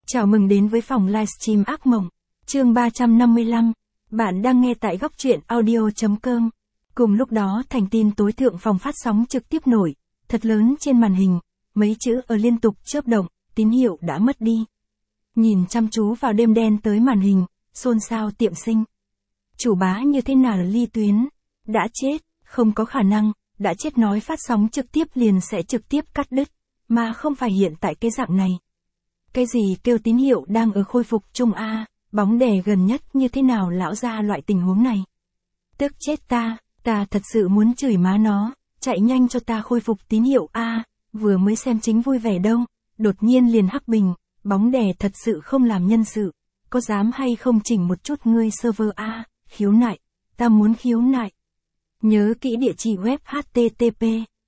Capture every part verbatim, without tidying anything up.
Chào mừng đến với phòng livestream ác mộng, chương ba trăm năm mươi lăm. Bạn đang nghe tại góc truyện audio chấm com. Cùng lúc đó thành tin tối thượng phòng phát sóng trực tiếp nổi, thật lớn trên màn hình, mấy chữ ở liên tục chớp động, tín hiệu đã mất đi. Nhìn chăm chú vào đêm đen tới màn hình, xôn xao tiệm sinh. Chủ bá như thế nào Ly Tuyến? Đã chết, không có khả năng, đã chết nói phát sóng trực tiếp liền sẽ trực tiếp cắt đứt, mà không phải hiện tại cái dạng này. Cái gì kêu tín hiệu đang ở khôi phục chung a, bóng đè gần nhất như thế nào lão ra loại tình huống này. Tức chết ta, ta thật sự muốn chửi má nó, chạy nhanh cho ta khôi phục tín hiệu a, vừa mới xem chính vui vẻ đâu, đột nhiên liền hắc bình, bóng đè thật sự không làm nhân sự, có dám hay không chỉnh một chút ngươi server a, khiếu nại, ta muốn khiếu nại. Nhớ kỹ địa chỉ web h t t p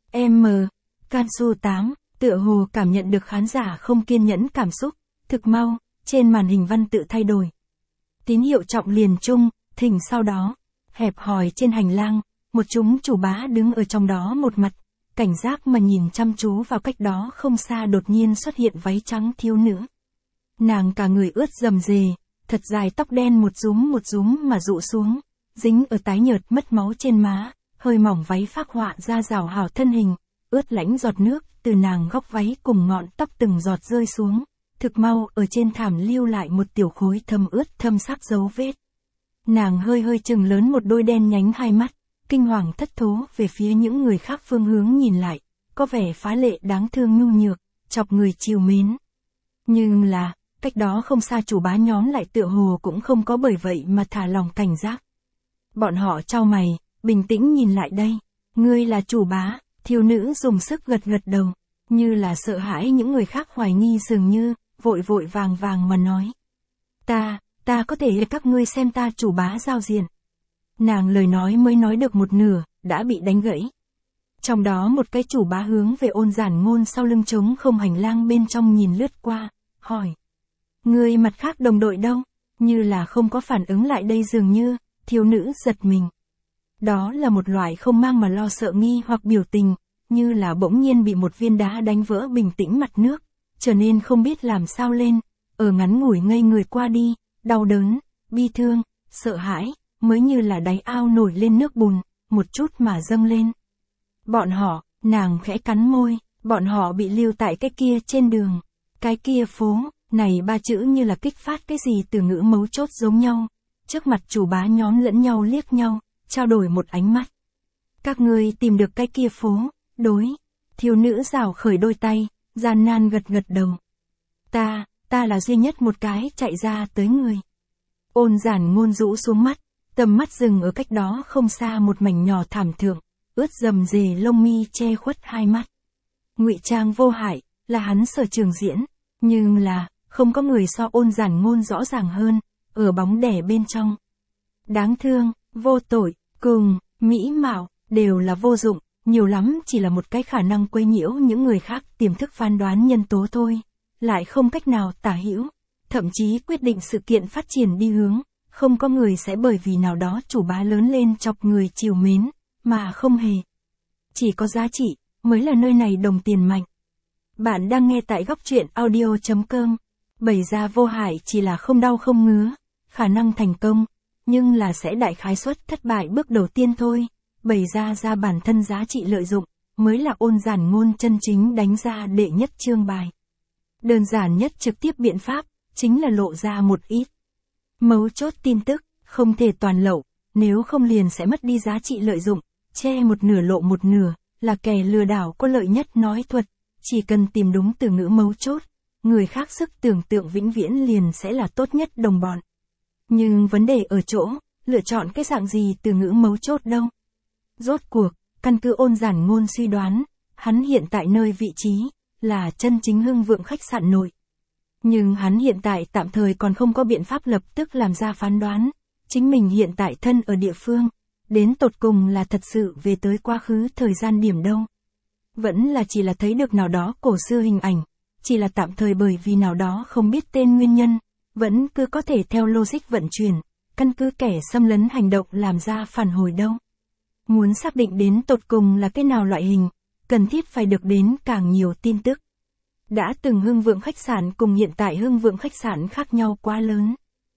m cansu tám. Tựa hồ cảm nhận được khán giả không kiên nhẫn cảm xúc, thực mau, trên màn hình văn tự thay đổi. Tín hiệu trọng liền chung, thỉnh sau đó, hẹp hòi trên hành lang, một chúng chủ bá đứng ở trong đó một mặt, cảnh giác mà nhìn chăm chú vào cách đó không xa đột nhiên xuất hiện váy trắng thiếu nữ. Nàng cả người ướt rầm rề, thật dài tóc đen một rúm một rúm mà rụ xuống, dính ở tái nhợt mất máu trên má, hơi mỏng váy phác họa ra rào hào thân hình, ướt lãnh giọt nước từ nàng góc váy cùng ngọn tóc từng giọt rơi xuống, thực mau ở trên thảm lưu lại một tiểu khối thâm ướt thâm sắc dấu vết. Nàng hơi hơi chừng lớn một đôi đen nhánh hai mắt, kinh hoàng thất thố về phía những người khác phương hướng nhìn lại, có vẻ phá lệ đáng thương nhu nhược, chọc người chiều mến. Nhưng là, cách đó không xa chủ bá nhóm lại tựa hồ cũng không có bởi vậy mà thả lòng cảnh giác. Bọn họ chau mày, bình tĩnh nhìn lại đây, ngươi là chủ bá. Thiếu nữ dùng sức gật gật đầu, như là sợ hãi những người khác hoài nghi dường như, vội vội vàng vàng mà nói. Ta, ta có thể các ngươi xem ta chủ bá giao diện. Nàng lời nói mới nói được một nửa, đã bị đánh gãy. Trong đó một cái chủ bá hướng về Ôn Giản Ngôn sau lưng trống không hành lang bên trong nhìn lướt qua, hỏi. Người mặt khác đồng đội đâu? Như là không có phản ứng lại đây dường như, thiếu nữ giật mình. Đó là một loại không mang mà lo sợ nghi hoặc biểu tình, như là bỗng nhiên bị một viên đá đánh vỡ bình tĩnh mặt nước, trở nên không biết làm sao lên, ở ngắn ngủi ngây người qua đi, đau đớn, bi thương, sợ hãi, mới như là đáy ao nổi lên nước bùn, một chút mà dâng lên. Bọn họ, nàng khẽ cắn môi, bọn họ bị lưu tại cái kia trên đường, cái kia phố, này ba chữ như là kích phát cái gì từ ngữ mấu chốt giống nhau, trước mặt chủ bá nhóm lẫn nhau liếc nhau. Trao đổi một ánh mắt. Các ngươi tìm được cái kia phố, đối. Thiếu nữ rào khởi đôi tay, gian nan gật gật đầu. Ta, ta là duy nhất một cái chạy ra tới người. Ôn Giản Ngôn rũ xuống mắt, tầm mắt dừng ở cách đó không xa một mảnh nhỏ thảm thượng, ướt rầm rề lông mi che khuất hai mắt. Ngụy trang vô hại, là hắn sở trường diễn, nhưng là, không có người so Ôn Giản Ngôn rõ ràng hơn, ở bóng đè bên trong. Đáng thương, vô tội, cùng, mỹ mạo, đều là vô dụng, nhiều lắm chỉ là một cái khả năng quấy nhiễu những người khác tiềm thức phán đoán nhân tố thôi, lại không cách nào tả hữu, thậm chí quyết định sự kiện phát triển đi hướng, không có người sẽ bởi vì nào đó chủ bá lớn lên chọc người chiều mến, mà không hề. Chỉ có giá trị, mới là nơi này đồng tiền mạnh. Bạn đang nghe tại góc truyện audio chấm com, bày ra vô hại chỉ là không đau không ngứa, khả năng thành công. Nhưng là sẽ đại khái suất thất bại bước đầu tiên thôi, bày ra ra bản thân giá trị lợi dụng, mới là Ôn Giản Ngôn chân chính đánh ra đệ nhất chương bài. Đơn giản nhất trực tiếp biện pháp, chính là lộ ra một ít. Mấu chốt tin tức, không thể toàn lậu, nếu không liền sẽ mất đi giá trị lợi dụng, che một nửa lộ một nửa, là kẻ lừa đảo có lợi nhất nói thuật, chỉ cần tìm đúng từ ngữ mấu chốt, người khác sức tưởng tượng vĩnh viễn liền sẽ là tốt nhất đồng bọn. Nhưng vấn đề ở chỗ, lựa chọn cái dạng gì từ ngữ mấu chốt đâu. Rốt cuộc, căn cứ Ôn Giản Ngôn suy đoán, hắn hiện tại nơi vị trí, là chân chính hưng vượng khách sạn nội. Nhưng hắn hiện tại tạm thời còn không có biện pháp lập tức làm ra phán đoán, chính mình hiện tại thân ở địa phương, đến tột cùng là thật sự về tới quá khứ thời gian điểm đâu. Vẫn là chỉ là thấy được nào đó cổ xưa hình ảnh, chỉ là tạm thời bởi vì nào đó không biết tên nguyên nhân. Vẫn cứ có thể theo logic vận chuyển, căn cứ kẻ xâm lấn hành động làm ra phản hồi đâu. Muốn xác định đến tột cùng là cái nào loại hình, cần thiết phải được đến càng nhiều tin tức. Đã từng Hưng Vượng khách sạn cùng hiện tại Hưng Vượng khách sạn khác nhau quá lớn.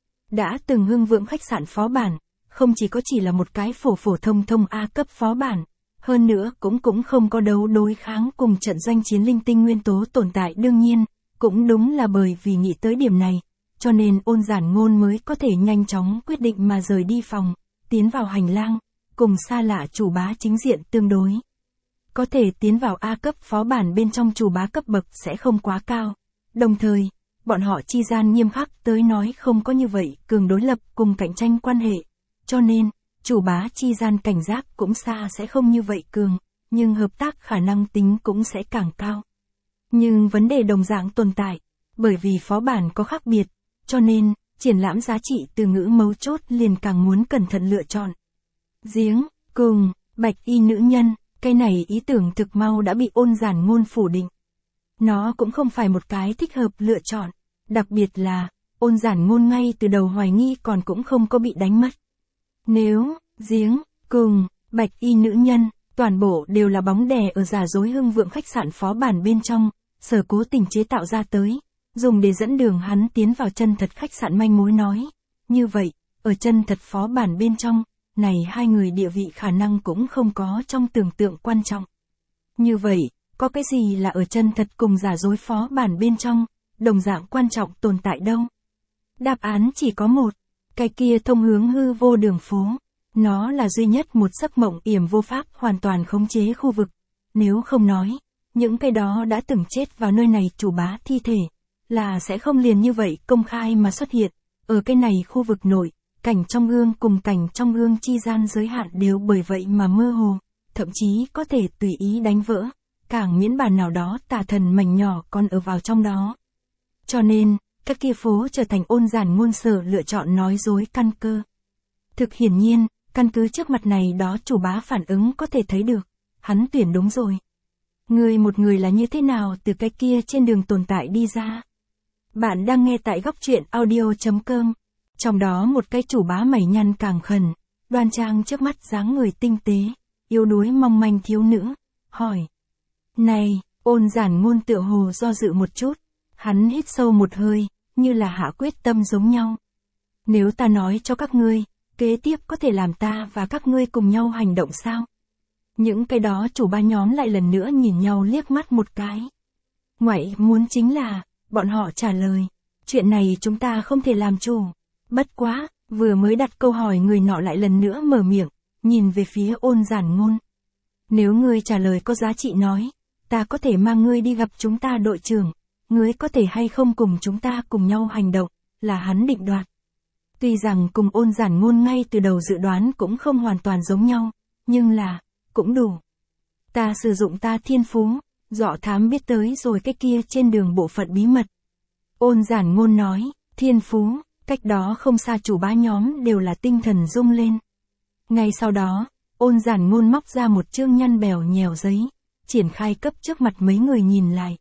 Đã từng Hưng Vượng khách sạn phó bản, không chỉ có chỉ là một cái phổ phổ thông thông A cấp phó bản, hơn nữa cũng cũng không có đấu đối kháng cùng trận doanh chiến linh tinh nguyên tố tồn tại. Đương nhiên, cũng đúng là bởi vì nghĩ tới điểm này, cho nên Ôn Giản Ngôn mới có thể nhanh chóng quyết định mà rời đi phòng, tiến vào hành lang, cùng xa lạ chủ bá chính diện tương đối. Có thể tiến vào A cấp phó bản bên trong chủ bá cấp bậc sẽ không quá cao, đồng thời, bọn họ chi gian nghiêm khắc tới nói không có như vậy cường đối lập cùng cạnh tranh quan hệ, cho nên, chủ bá chi gian cảnh giác cũng xa sẽ không như vậy cường, nhưng hợp tác khả năng tính cũng sẽ càng cao. Nhưng vấn đề đồng dạng tồn tại, bởi vì phó bản có khác biệt, cho nên, triển lãm giá trị từ ngữ mấu chốt liền càng muốn cẩn thận lựa chọn. Giếng, cùng, bạch y nữ nhân, cái này ý tưởng thực mau đã bị Ôn Giản Ngôn phủ định. Nó cũng không phải một cái thích hợp lựa chọn, đặc biệt là, Ôn Giản Ngôn ngay từ đầu hoài nghi còn cũng không có bị đánh mất. Nếu, giếng, cùng, bạch y nữ nhân, toàn bộ đều là bóng đè ở giả dối Hưng Vượng khách sạn phó bản bên trong, sở cố tình chế tạo ra tới, dùng để dẫn đường hắn tiến vào chân thật khách sạn manh mối nói. Như vậy, ở chân thật phó bản bên trong, này hai người địa vị khả năng cũng không có trong tưởng tượng quan trọng. Như vậy, có cái gì là ở chân thật cùng giả dối phó bản bên trong, đồng dạng quan trọng tồn tại đâu? Đáp án chỉ có một, cái kia thông hướng hư vô đường phố. Nó là duy nhất một giấc mộng yểm vô pháp hoàn toàn khống chế khu vực. Nếu không nói, những cái đó đã từng chết vào nơi này chủ bá thi thể, là sẽ không liền như vậy công khai mà xuất hiện. Ở cái này khu vực nội, cảnh trong gương cùng cảnh trong gương chi gian giới hạn đều bởi vậy mà mơ hồ, thậm chí có thể tùy ý đánh vỡ, càng miễn bàn nào đó tà thần mảnh nhỏ còn ở vào trong đó. Cho nên, các kia phố trở thành Ôn Giản Ngôn sở lựa chọn nói dối căn cơ. Thực hiển nhiên, căn cứ trước mặt này đó chủ bá phản ứng có thể thấy được, hắn tuyển đúng rồi. Người một người là như thế nào từ cái kia trên đường tồn tại đi ra? Bạn đang nghe tại góc truyện audio chấm com. Trong đó một cái chủ bá mày nhăn càng khẩn, đoan trang trước mắt dáng người tinh tế, yếu đuối mong manh thiếu nữ, hỏi. Này, Ôn Giản Ngôn tựa hồ do dự một chút, hắn hít sâu một hơi, như là hạ quyết tâm giống nhau. Nếu ta nói cho các ngươi, kế tiếp có thể làm ta và các ngươi cùng nhau hành động sao? Những cái đó chủ ba nhóm lại lần nữa nhìn nhau liếc mắt một cái. Ngoại muốn chính là, bọn họ trả lời, chuyện này chúng ta không thể làm chủ. Bất quá, vừa mới đặt câu hỏi người nọ lại lần nữa mở miệng, nhìn về phía Ôn Giản Ngôn. Nếu ngươi trả lời có giá trị nói, ta có thể mang ngươi đi gặp chúng ta đội trưởng, ngươi có thể hay không cùng chúng ta cùng nhau hành động, là hắn định đoạt. Tuy rằng cùng Ôn Giản Ngôn ngay từ đầu dự đoán cũng không hoàn toàn giống nhau, nhưng là, cũng đủ. Ta sử dụng ta thiên phú, dọ thám biết tới rồi cái kia trên đường bộ phận bí mật. Ôn Giản Ngôn nói, thiên phú, cách đó không xa chủ bá nhóm đều là tinh thần rung lên. Ngay sau đó, Ôn Giản Ngôn móc ra một chương nhăn bèo nhèo giấy, triển khai cấp trước mặt mấy người nhìn lại.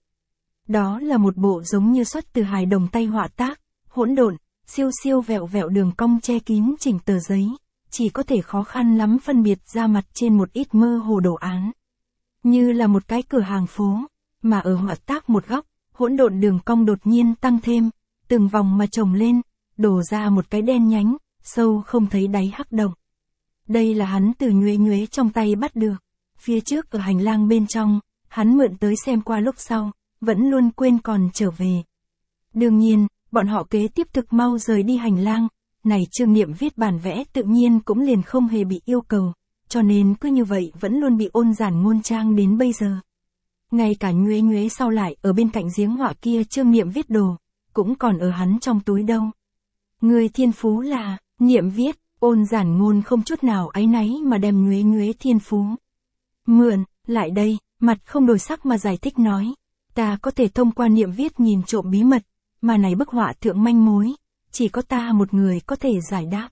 Đó là một bộ giống như xuất từ hài đồng tay họa tác, hỗn độn, siêu siêu vẹo vẹo đường cong che kín chỉnh tờ giấy, chỉ có thể khó khăn lắm phân biệt ra mặt trên một ít mơ hồ đồ án. Như là một cái cửa hàng phố, mà ở họa tác một góc, hỗn độn đường cong đột nhiên tăng thêm, từng vòng mà chồng lên, đổ ra một cái đen nhánh, sâu không thấy đáy hắc động. Đây là hắn từ nhuế nhuế trong tay bắt được. Phía trước ở hành lang bên trong, hắn mượn tới xem qua lúc sau, vẫn luôn quên còn trở về. Đương nhiên, bọn họ kế tiếp thực mau rời đi hành lang, này Trương Niệm viết bản vẽ tự nhiên cũng liền không hề bị yêu cầu, cho nên cứ như vậy vẫn luôn bị Ôn Giản Ngôn trang đến bây giờ. Ngay cả nhuế nhuế sau lại ở bên cạnh giếng họa kia Trương Niệm viết đồ, cũng còn ở hắn trong túi đâu. Người thiên phú là, Niệm viết, Ôn Giản Ngôn không chút nào áy náy mà đem nhuế nhuế thiên phú. Mượn, lại đây, mặt không đổi sắc mà giải thích nói, ta có thể thông qua Niệm viết nhìn trộm bí mật, mà này bức họa thượng manh mối, chỉ có ta một người có thể giải đáp.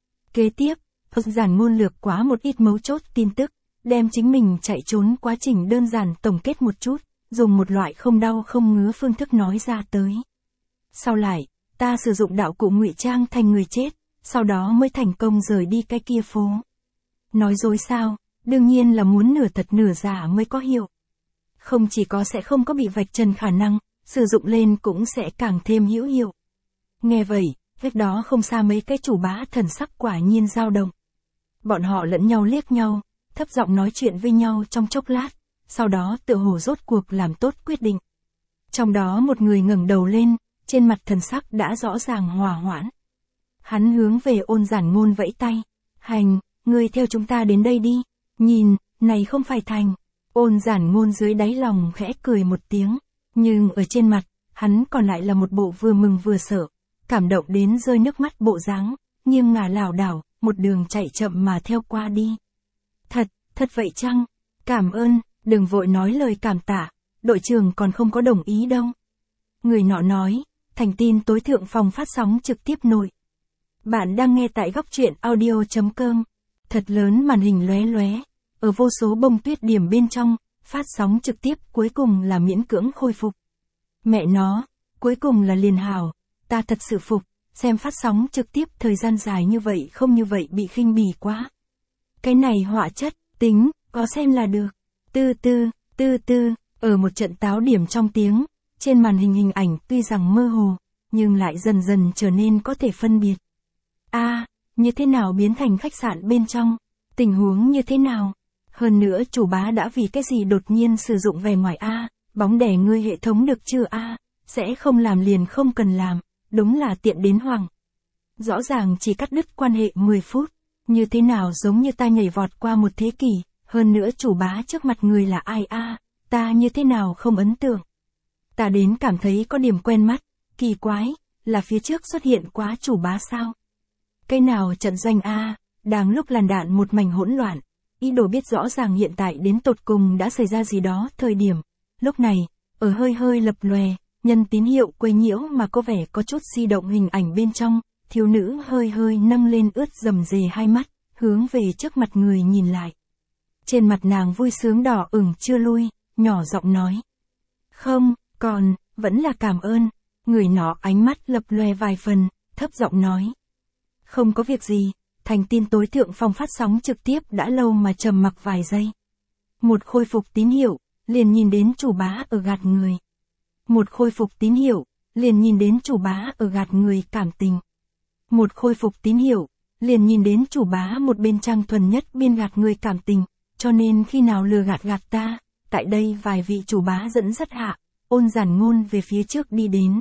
Kế tiếp, Ôn Giản Ngôn lược quá một ít mấu chốt tin tức, đem chính mình chạy trốn quá trình đơn giản tổng kết một chút, dùng một loại không đau không ngứa phương thức nói ra tới. Sau lại, ta sử dụng đạo cụ ngụy trang thành người chết, sau đó mới thành công rời đi cái kia phố. Nói dối sao, đương nhiên là muốn nửa thật nửa giả mới có hiệu. Không chỉ có sẽ không có bị vạch trần khả năng, sử dụng lên cũng sẽ càng thêm hữu hiệu. Nghe vậy, cách đó không xa mấy cái chủ bá thần sắc quả nhiên dao động. Bọn họ lẫn nhau liếc nhau, thấp giọng nói chuyện với nhau trong chốc lát, sau đó tựa hồ rốt cuộc làm tốt quyết định. Trong đó một người ngẩng đầu lên, trên mặt thần sắc đã rõ ràng hòa hoãn. Hắn hướng về Ôn Giản Ngôn vẫy tay. Hành, ngươi theo chúng ta đến đây đi. Nhìn, này không phải thành. Ôn Giản Ngôn dưới đáy lòng khẽ cười một tiếng. Nhưng ở trên mặt, hắn còn lại là một bộ vừa mừng vừa sợ. Cảm động đến rơi nước mắt bộ dáng, nghiêng ngả lảo đảo, một đường chạy chậm mà theo qua đi. Thật, thật vậy chăng? Cảm ơn, đừng vội nói lời cảm tạ. Đội trưởng còn không có đồng ý đâu. Người nọ nói, thành tin tối thượng phòng phát sóng trực tiếp nội. Bạn đang nghe tại góc truyện audio chấm com. Thật lớn màn hình lóe lóe, ở vô số bông tuyết điểm bên trong, phát sóng trực tiếp cuối cùng là miễn cưỡng khôi phục. Mẹ nó, cuối cùng là liền hảo, ta thật sự phục, xem phát sóng trực tiếp thời gian dài như vậy không như vậy bị khinh bỉ quá. Cái này họa chất, tính, có xem là được. Tư tư, tư tư, ở một trận táo điểm trong tiếng, trên màn hình hình ảnh tuy rằng mơ hồ, nhưng lại dần dần trở nên có thể phân biệt. A, à, như thế nào biến thành khách sạn bên trong? Tình huống như thế nào? Hơn nữa chủ bá đã vì cái gì đột nhiên sử dụng vẻ ngoài A, à, bóng đè ngươi hệ thống được chưa A, à, sẽ không làm liền không cần làm, đúng là tiện đến hoảng. Rõ ràng chỉ cắt đứt quan hệ mười phút, như thế nào giống như ta nhảy vọt qua một thế kỷ, hơn nữa chủ bá trước mặt người là ai A, à, ta như thế nào không ấn tượng. Ta đến cảm thấy có điểm quen mắt, kỳ quái, là phía trước xuất hiện quá chủ bá sao? Cái nào trận doanh A, đang lúc làn đạn một mảnh hỗn loạn, ý đồ biết rõ ràng hiện tại đến tột cùng đã xảy ra gì đó thời điểm. Lúc này, ở hơi hơi lập lòe, nhân tín hiệu quấy nhiễu mà có vẻ có chút di động hình ảnh bên trong, thiếu nữ hơi hơi nâng lên ướt rầm rề hai mắt, hướng về trước mặt người nhìn lại. Trên mặt nàng vui sướng đỏ ửng chưa lui, nhỏ giọng nói. Không, còn, vẫn là cảm ơn. Người nọ ánh mắt lập lòe vài phần, thấp giọng nói. Không có việc gì, thành tin tối thượng phòng phát sóng trực tiếp đã lâu mà trầm mặc vài giây. Một khôi phục tín hiệu, liền nhìn đến chủ bá ở gạt người. Một khôi phục tín hiệu, liền nhìn đến chủ bá ở gạt người cảm tình. Một khôi phục tín hiệu, liền nhìn đến chủ bá một bên trang thuần nhất biên gạt người cảm tình, cho nên khi nào lừa gạt gạt ta, tại đây vài vị chủ bá dẫn dắt hạ, Ôn Giản Ngôn về phía trước đi đến.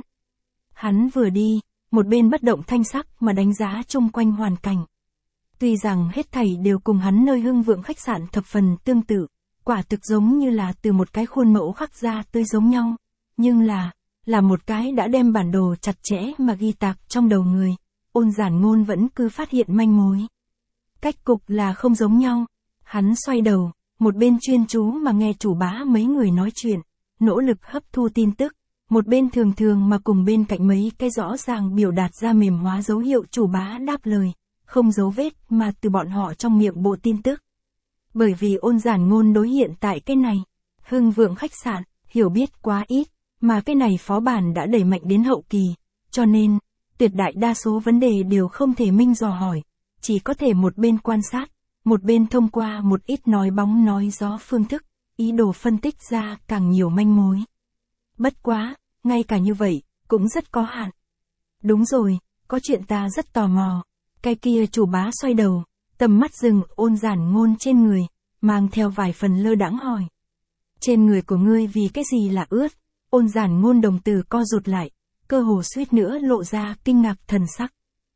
Hắn vừa đi, một bên bất động thanh sắc mà đánh giá chung quanh hoàn cảnh. Tuy rằng hết thảy đều cùng hắn nơi Hưng Vượng khách sạn thập phần tương tự, quả thực giống như là từ một cái khuôn mẫu khắc ra tới giống nhau, nhưng là, là một cái đã đem bản đồ chặt chẽ mà ghi tạc trong đầu người, Ôn Giản Ngôn vẫn cứ phát hiện manh mối. Cách cục là không giống nhau, hắn xoay đầu, một bên chuyên chú mà nghe chủ bá mấy người nói chuyện, nỗ lực hấp thu tin tức, một bên thường thường mà cùng bên cạnh mấy cái rõ ràng biểu đạt ra mềm hóa dấu hiệu chủ bá đáp lời, không dấu vết mà từ bọn họ trong miệng bộ tin tức. Bởi vì Ôn Giản Ngôn đối hiện tại cái này, Hưng Vượng khách sạn, hiểu biết quá ít, mà cái này phó bản đã đẩy mạnh đến hậu kỳ, cho nên, tuyệt đại đa số vấn đề đều không thể minh dò hỏi, chỉ có thể một bên quan sát, một bên thông qua một ít nói bóng nói gió phương thức, ý đồ phân tích ra càng nhiều manh mối. Bất quá, ngay cả như vậy, cũng rất có hạn. Đúng rồi, có chuyện ta rất tò mò. Cái kia chủ bá xoay đầu, tầm mắt dừng Ôn Giản Ngôn trên người, mang theo vài phần lơ đãng hỏi. Trên người của ngươi vì cái gì là ướt? Ôn Giản Ngôn đồng tử co rụt lại, cơ hồ suýt nữa lộ ra kinh ngạc thần sắc.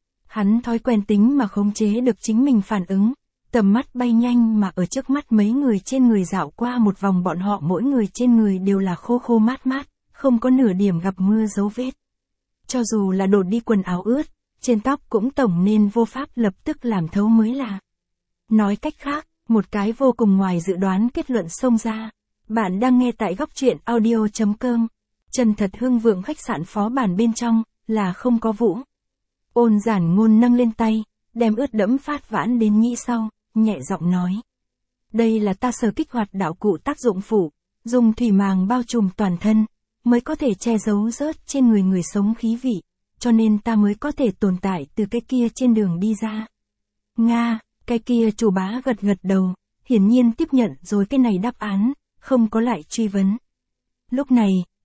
Hắn thói quen tính mà khống chế được chính mình phản ứng, tầm mắt bay nhanh mà ở trước mắt mấy người trên người dạo qua một vòng, bọn họ mỗi người trên người đều là khô khô mát mát, không có nửa điểm gặp mưa dấu vết. Cho dù là đột đi quần áo ướt, trên tóc cũng tổng nên vô pháp lập tức làm thấu mới là. Nói cách khác, một cái vô cùng ngoài dự đoán kết luận xông ra. Bạn đang nghe tại góc truyện audio chấm com. Chân thật Hưng Vượng khách sạn phó bản bên trong, là không có Vũ. Ôn Giản Ngôn nâng lên tay, đem ướt đẫm phát vãn đến nhĩ sau, nhẹ giọng nói. Đây là ta sở kích hoạt đạo cụ tác dụng phụ, dùng thủy màng bao trùm toàn thân, mới có thể che giấu rớt trên người người sống khí vị, cho nên ta mới có thể tồn tại từ cái kia trên đường đi ra. Nga, cái kia chủ bá gật gật đầu, hiển nhiên tiếp nhận rồi cái này đáp án, không có lại truy vấn. Lúc này,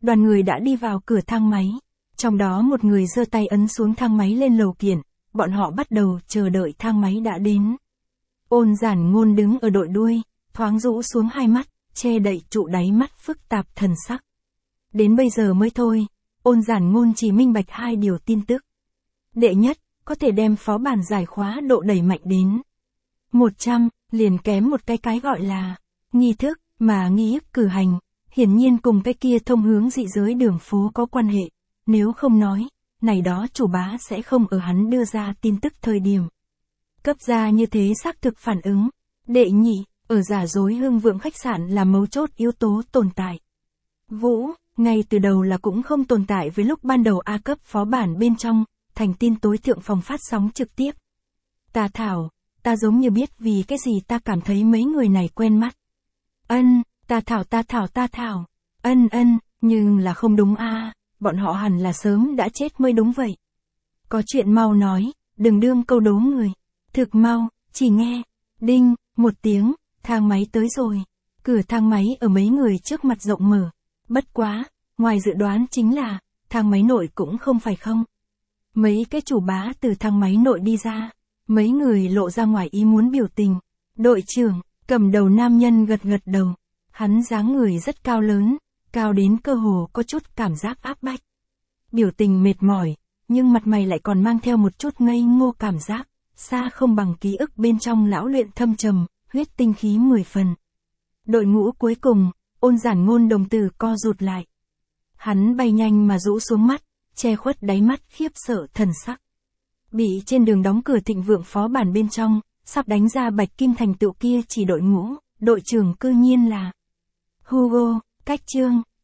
đoàn người đã đi vào cửa thang máy. Trong đó một người giơ tay ấn xuống thang máy lên lầu kiện, bọn họ bắt đầu chờ đợi thang máy đã đến. Ôn Giản Ngôn đứng ở đội đuôi, thoáng rũ xuống hai mắt, che đậy trụ đáy mắt phức tạp thần sắc. Đến bây giờ mới thôi, Ôn Giản Ngôn chỉ minh bạch hai điều tin tức. Đệ nhất, có thể đem phó bản giải khóa độ đẩy mạnh đến một trăm, liền kém một cái cái gọi là nghi thức, mà nghi thức cử hành, hiển nhiên cùng cái kia thông hướng dị giới đường phố có quan hệ, nếu không nói, này đó chủ bá sẽ không ở hắn đưa ra tin tức thời điểm cấp ra như thế xác thực phản ứng. Đệ nhị, ở giả dối hưng vượng khách sạn là mấu chốt yếu tố tồn tại. Vũ, ngay từ đầu là cũng không tồn tại với lúc ban đầu A cấp phó bản bên trong, thành tin tối thượng phòng phát sóng trực tiếp. Ta thảo, ta giống như biết vì cái gì ta cảm thấy mấy người này quen mắt. Ân, ta thảo ta thảo ta thảo, ân ân, nhưng là không đúng a, bọn họ hẳn là sớm đã chết mới đúng vậy. Có chuyện mau nói, đừng đương câu đố người. Thực mau, chỉ nghe, đinh, một tiếng, thang máy tới rồi. Cửa thang máy ở mấy người trước mặt rộng mở. Bất quá, ngoài dự đoán chính là, thang máy nội cũng không phải không. Mấy cái chủ bá từ thang máy nội đi ra. Mấy người lộ ra ngoài ý muốn biểu tình. Đội trưởng, cầm đầu nam nhân gật gật đầu. Hắn dáng người rất cao lớn, cao đến cơ hồ có chút cảm giác áp bách. Biểu tình mệt mỏi, nhưng mặt mày lại còn mang theo một chút ngây ngô cảm giác, xa không bằng ký ức bên trong lão luyện thâm trầm, huyết tinh khí mười phần. Đội ngũ cuối cùng, Ôn Giản Ngôn đồng tử co rụt lại. Hắn bay nhanh mà rũ xuống mắt, che khuất đáy mắt khiếp sợ thần sắc. Bị trên đường đóng cửa thịnh vượng phó bản bên trong, sắp đánh ra bạch kim thành tựu kia chỉ đội ngũ, đội trưởng cư nhiên là Hugo, Cách Trương.